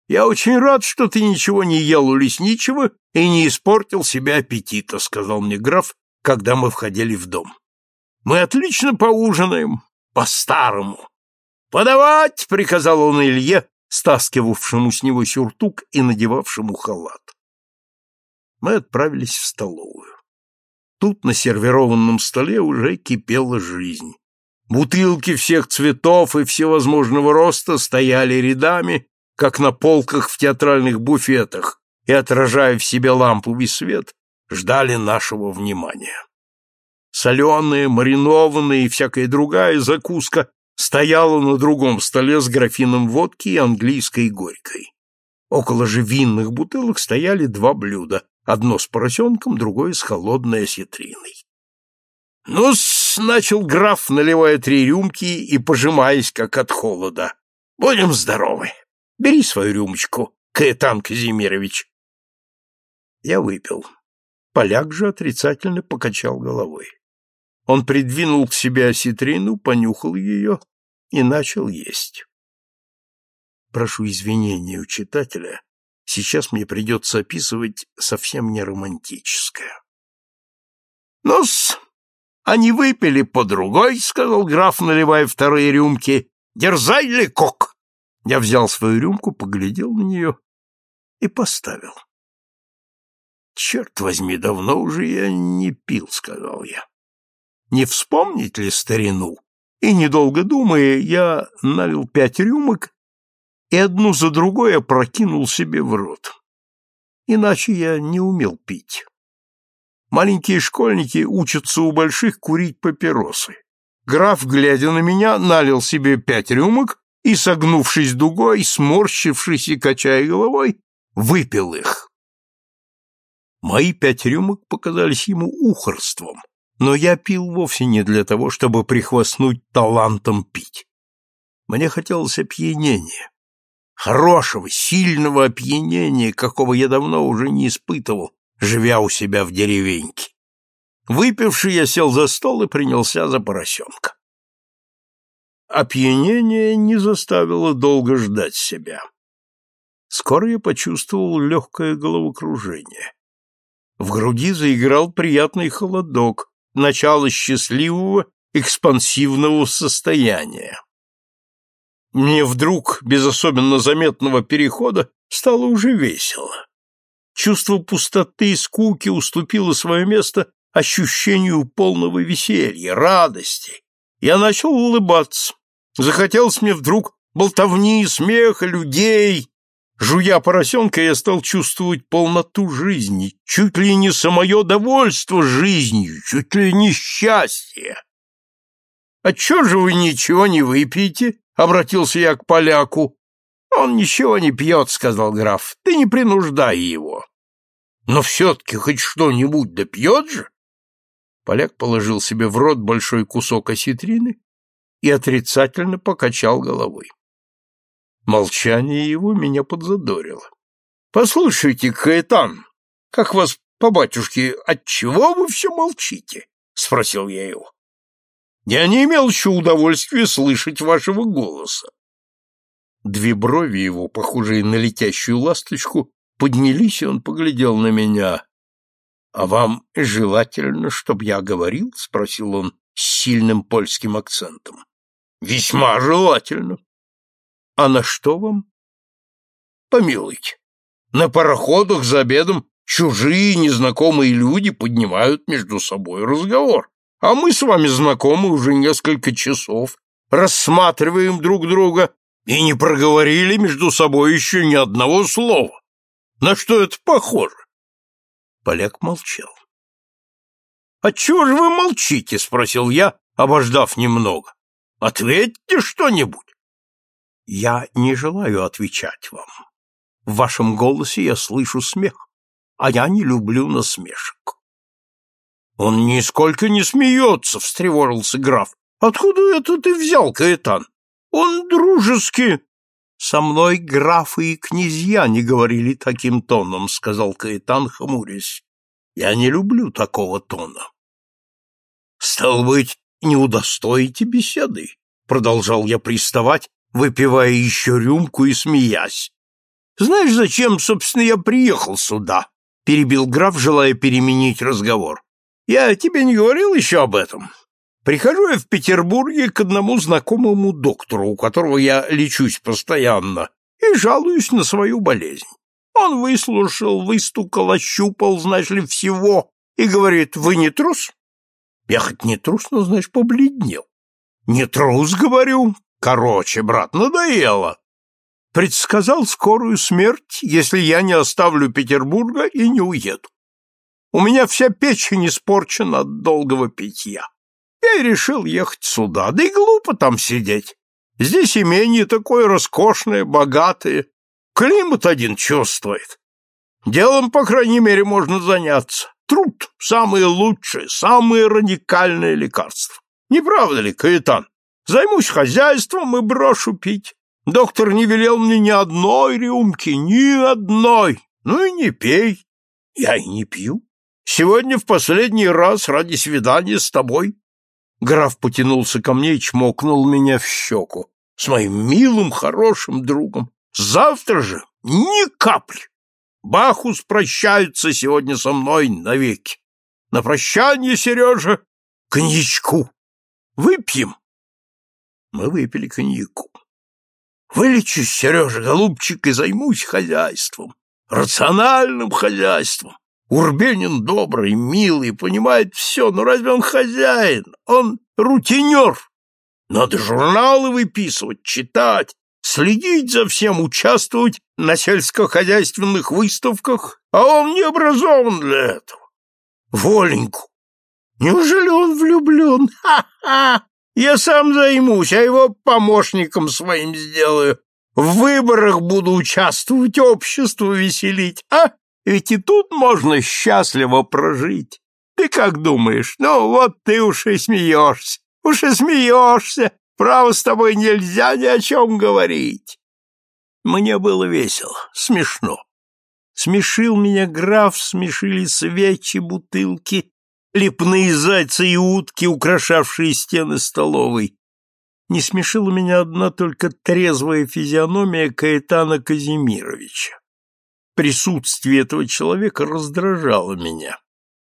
Я очень рад, что ты ничего не ел у лесничего и не испортил себе аппетита, сказал мне граф, когда мы входили в дом. Мы отлично поужинаем, по-старому. Подавать, приказал он Илье, стаскивавшему с него сюртук и надевавшему халат. Мы отправились в столовую. Тут на сервированном столе уже кипела жизнь. Бутылки всех цветов и всевозможного роста стояли рядами, как на полках в театральных буфетах, и, отражая в себе ламповый свет, ждали нашего внимания. Соленая, маринованная и всякая другая закуска стояла на другом столе с графином водки и английской горькой. Около же винных бутылок стояли два блюда, одно с поросенком, другое с холодной осетриной. «Ну-с», — начал граф, наливая 3 рюмки и пожимаясь, как от холода. «Будем здоровы. Бери свою рюмочку, Каэтан Казимирович». Я выпил. Поляк же отрицательно покачал головой. Он придвинул к себе осетрину, понюхал ее и начал есть. Прошу извинения у читателя, сейчас мне придется описывать совсем не романтическое. «Ну-с, они выпили по другой», — сказал граф, наливая 2 рюмки. «Дерзай, Лекок!» Я взял свою рюмку, поглядел на нее и поставил. «Черт возьми, давно уже я не пил», — сказал я. «Не вспомнить ли старину?» И, недолго думая, я налил 5 рюмок и одну за другой опрокинул себе в рот. Иначе я не умел пить. Маленькие школьники учатся у больших курить папиросы. Граф, глядя на меня, налил себе 5 рюмок и, согнувшись дугой, сморщившись и качая головой, выпил их. Мои 5 рюмок показались ему ухарством, но я пил вовсе не для того, чтобы прихвастнуть талантом пить. Мне хотелось опьянения. Хорошего, сильного опьянения, какого я давно уже не испытывал, живя у себя в деревеньке. Выпивший, я сел за стол и принялся за поросенка. Опьянение не заставило долго ждать себя. Скоро я почувствовал легкое головокружение. В груди заиграл приятный холодок, начало счастливого, экспансивного состояния. Мне вдруг, без особенно заметного перехода, стало уже весело. Чувство пустоты и скуки уступило свое место ощущению полного веселья, радости. Я начал улыбаться. Захотелось мне вдруг болтовни, смеха, людей. Жуя поросенка, я стал чувствовать полноту жизни, чуть ли не самое довольство жизнью, чуть ли не счастье. — А чё же вы ничего не выпьете? — обратился я к поляку. — Он ничего не пьет, — сказал граф, — ты не принуждай его. — Но все-таки хоть что-нибудь да пьет же. Поляк положил себе в рот большой кусок осетрины и отрицательно покачал головой. Молчание его меня подзадорило. — Послушайте, Каэтан, как вас по батюшке, отчего вы все молчите? — спросил я его. — Я не имел еще удовольствия слышать вашего голоса. 2 брови его, похожие на летящую ласточку, поднялись, и он поглядел на меня. — А вам желательно, чтоб я говорил? — спросил он с сильным польским акцентом. — Весьма желательно. — А на что вам? — Помилуйте, на пароходах за обедом чужие незнакомые люди поднимают между собой разговор, а мы с вами знакомы уже несколько часов, рассматриваем друг друга и не проговорили между собой еще ни одного слова. На что это похоже? Поляк молчал. — Отчего же вы молчите? — спросил я, обождав немного. — Ответьте что-нибудь. — Я не желаю отвечать вам. В вашем голосе я слышу смех, а я не люблю насмешек. — Он нисколько не смеется, — встревожился граф. — Откуда это ты взял, Каэтан? Он дружески... — Со мной графы и князья не говорили таким тоном, — сказал Каэтан, хмурясь. — Я не люблю такого тона. — Стало быть, не удостоите беседы, — продолжал я приставать, выпивая еще рюмку и смеясь. Знаешь, зачем, собственно, я приехал сюда? Перебил граф, желая переменить разговор. Я тебе не говорил еще об этом. Прихожу я в Петербурге к одному знакомому доктору, у которого я лечусь постоянно, и жалуюсь на свою болезнь. Он выслушал, выстукал, ощупал, знаешь ли, всего, и говорит: вы не трус? Я хоть не трус, но, знаешь, побледнел. Не трус, говорю. Короче, брат, надоело. Предсказал скорую смерть, если я не оставлю Петербурга и не уеду. У меня вся печень испорчена от долгого питья. Я и решил ехать сюда, да и глупо там сидеть. Здесь имение такое роскошное, богатое. Климат один чувствует. Делом, по крайней мере, можно заняться. Труд — самое лучшее, самое радикальное лекарство. Не правда ли, Каэтан? Займусь хозяйством и брошу пить. Доктор не велел мне ни одной рюмки, ни одной. Ну и не пей. Я и не пью. Сегодня в последний раз ради свидания с тобой. Граф потянулся ко мне и чмокнул меня в щеку. С моим милым, хорошим другом. Завтра же ни капли. Бахус прощается сегодня со мной навеки. На прощание, Сережа, коньячку. Выпьем. Мы выпили коньяку. Вылечусь, Сережа, голубчик, и займусь хозяйством. Рациональным хозяйством. Урбенин добрый, милый, понимает все, но разве он хозяин? Он рутинер. Надо журналы выписывать, читать, следить за всем, участвовать на сельскохозяйственных выставках, а он не образован для этого. Воленьку. Неужели он влюблен? Ха-ха! Я сам займусь, а его помощником своим сделаю. В выборах буду участвовать, общество веселить, а? Ведь и тут можно счастливо прожить. Ты как думаешь? Ну, вот ты уж и смеешься. Уж и смеешься. Право, с тобой нельзя ни о чем говорить. Мне было весело, смешно. Смешил меня граф, смешили свечи, бутылки, лепные зайцы и утки, украшавшие стены столовой. Не смешила меня одна только трезвая физиономия Каэтана Казимировича. Присутствие этого человека раздражало меня.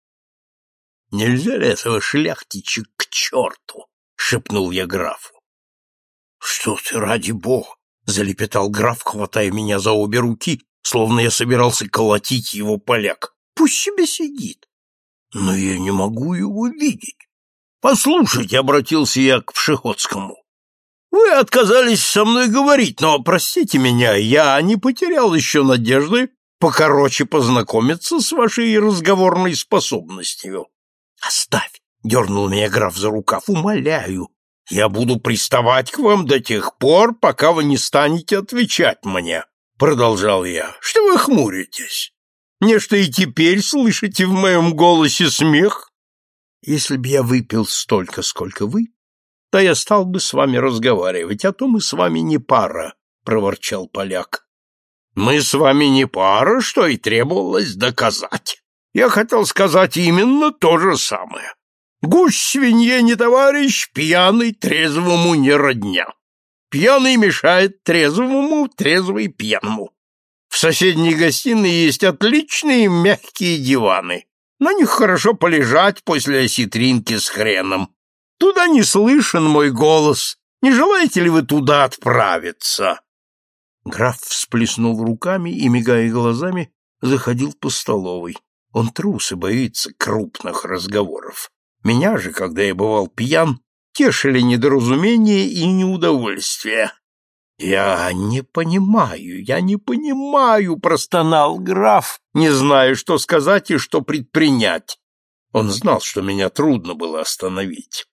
— Нельзя ли этого шляхтича к черту? — шепнул я графу. — Что ты, ради бога! — залепетал граф, хватая меня за обе руки, словно я собирался колотить его поляк. — Пусть себе сидит. — Но я не могу его видеть. — Послушайте, — обратился я к Пшеходскому. — Вы отказались со мной говорить, но, простите меня, я не потерял еще надежды покороче познакомиться с вашей разговорной способностью. — Оставь, — дернул меня граф за рукав, — умоляю. Я буду приставать к вам до тех пор, пока вы не станете отвечать мне, — продолжал я. — Что вы хмуритесь? Нечто и теперь слышите в моем голосе смех? Если б я выпил столько, сколько вы, то я стал бы с вами разговаривать, а то мы с вами не пара, — проворчал поляк. Мы с вами не пара, что и требовалось доказать. Я хотел сказать именно то же самое. Гусь свинье не товарищ, пьяный трезвому не родня. Пьяный мешает трезвому, трезвый пьяному. В соседней гостиной есть отличные мягкие диваны. На них хорошо полежать после осетринки с хреном. Туда не слышен мой голос. Не желаете ли вы туда отправиться? Граф всплеснул руками и, мигая глазами, заходил по столовой. Он трус и боится крупных разговоров. Меня же, когда я бывал пьян, тешили недоразумения и неудовольствие. «Я не понимаю», — простонал граф, не зная, что сказать и что предпринять. Он знал, что меня трудно было остановить.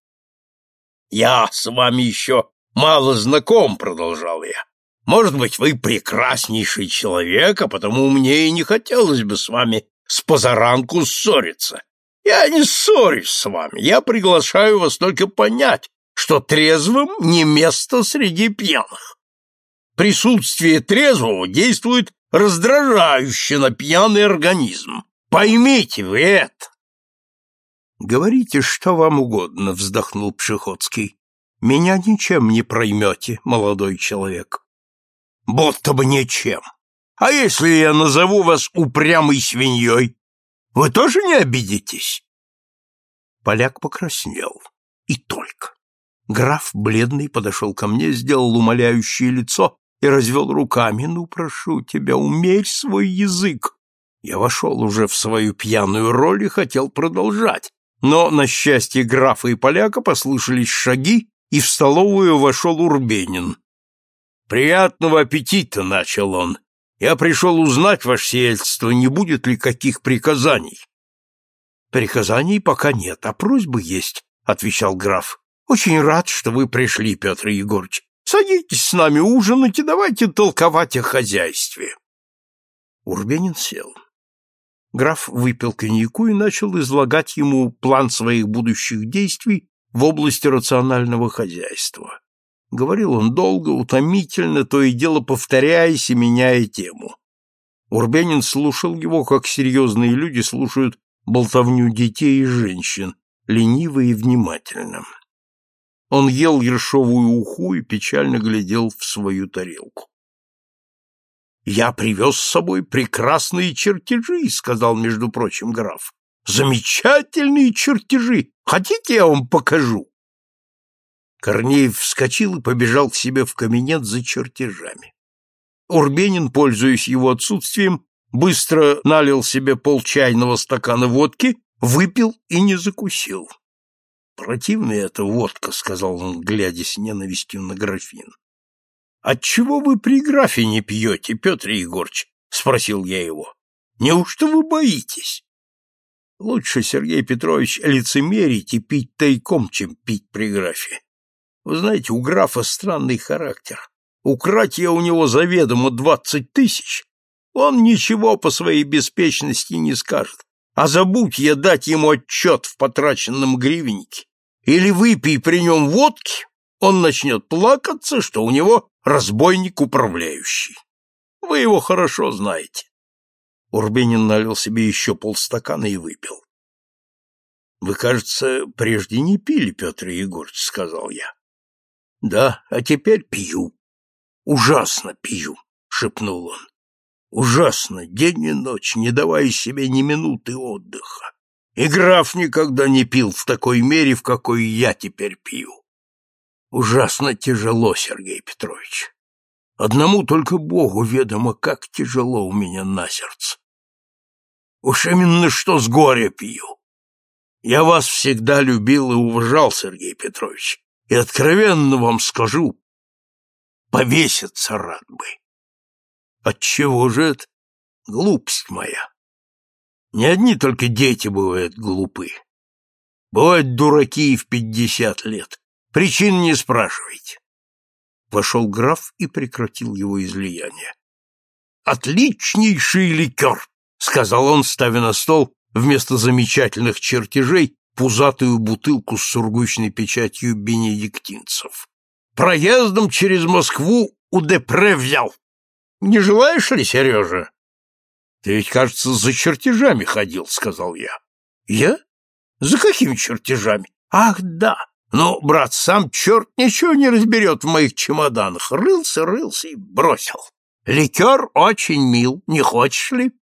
«Я с вами еще мало знаком», — продолжал я. «Может быть, вы прекраснейший человек, а потому мне и не хотелось бы с вами спозаранку ссориться. Я не ссорюсь с вами, я приглашаю вас только понять, что трезвым не место среди пьяных. Присутствие трезвого действует раздражающе на пьяный организм. Поймите вы это!» «Говорите, что вам угодно», — вздохнул Пшеходский. «Меня ничем не проймете, молодой человек». «Будто бы ничем. А если я назову вас упрямой свиньей, вы тоже не обидитесь?» Поляк покраснел. И только. Граф, бледный, подошел ко мне, сделал умоляющее лицо и развел руками. «Ну, прошу тебя, умерь свой язык!» Я вошел уже в свою пьяную роль и хотел продолжать. Но, на счастье графа и поляка, послышались шаги, и в столовую вошел Урбенин. «Приятного аппетита!» — начал он. «Я пришел узнать, ваше сиятельство, не будет ли каких приказаний?» «Приказаний пока нет, а просьбы есть», — отвечал граф. «Очень рад, что вы пришли, Петр Егорыч. Садитесь с нами ужинать и давайте толковать о хозяйстве». Урбенин сел. Граф выпил коньяку и начал излагать ему план своих будущих действий в области рационального хозяйства. Говорил он долго, утомительно, то и дело повторяясь и меняя тему. Урбенин слушал его, как серьезные люди слушают болтовню детей и женщин, лениво и внимательно. Он ел ершовую уху и печально глядел в свою тарелку. «Я привез с собой прекрасные чертежи», — сказал, между прочим, граф. «Замечательные чертежи! Хотите, я вам покажу?» Корнеев вскочил и побежал к себе в кабинет за чертежами. Урбенин, пользуясь его отсутствием, быстро налил себе полчайного стакана водки, выпил и не закусил. «Противная эта водка», — сказал он, глядя с ненавистью на графин. «Отчего вы при графе не пьете, Петр Егорыч?» — спросил я его. «Неужто вы боитесь?» «Лучше, Сергей Петрович, лицемерить и пить тайком, чем пить при графе. Вы знаете, у графа странный характер. Украть я у него заведомо 20 тысяч, он ничего по своей беспечности не скажет. А забудь я дать ему отчет в потраченном гривеннике, или выпей при нем водки, он начнет плакаться, что у него разбойник управляющий. Вы его хорошо знаете». Урбенин налил себе еще полстакана и выпил. «Вы, кажется, прежде не пили, Петр Егорыч», — сказал я. «Да, а теперь пью. Ужасно пью», — шепнул он. «Ужасно, день и ночь, не давая себе ни минуты отдыха. И граф никогда не пил в такой мере, в какой я теперь пью. Ужасно тяжело, Сергей Петрович. Одному только Богу ведомо, как тяжело у меня на сердце. Уж именно что с горя пью. Я вас всегда любил и уважал, Сергей Петрович, и откровенно вам скажу, повеситься рад бы. Отчего же это? Глупость моя. Не одни только дети бывают глупы. Бывают дураки и в 50 лет. Причин не спрашивайте». Вошел граф и прекратил его излияние. «Отличнейший ликер», — сказал он, ставя на стол вместо замечательных чертежей пузатую бутылку с сургучной печатью бенедиктинцев. «Проездом через Москву у Депре взял. Не желаешь ли, Сережа?» «Ты ведь, кажется, за чертежами ходил», — сказал я. «Я? За какими чертежами? Ах, да! Ну, брат, сам черт ничего не разберет в моих чемоданах. Рылся и бросил. Ликер очень мил, не хочешь ли?»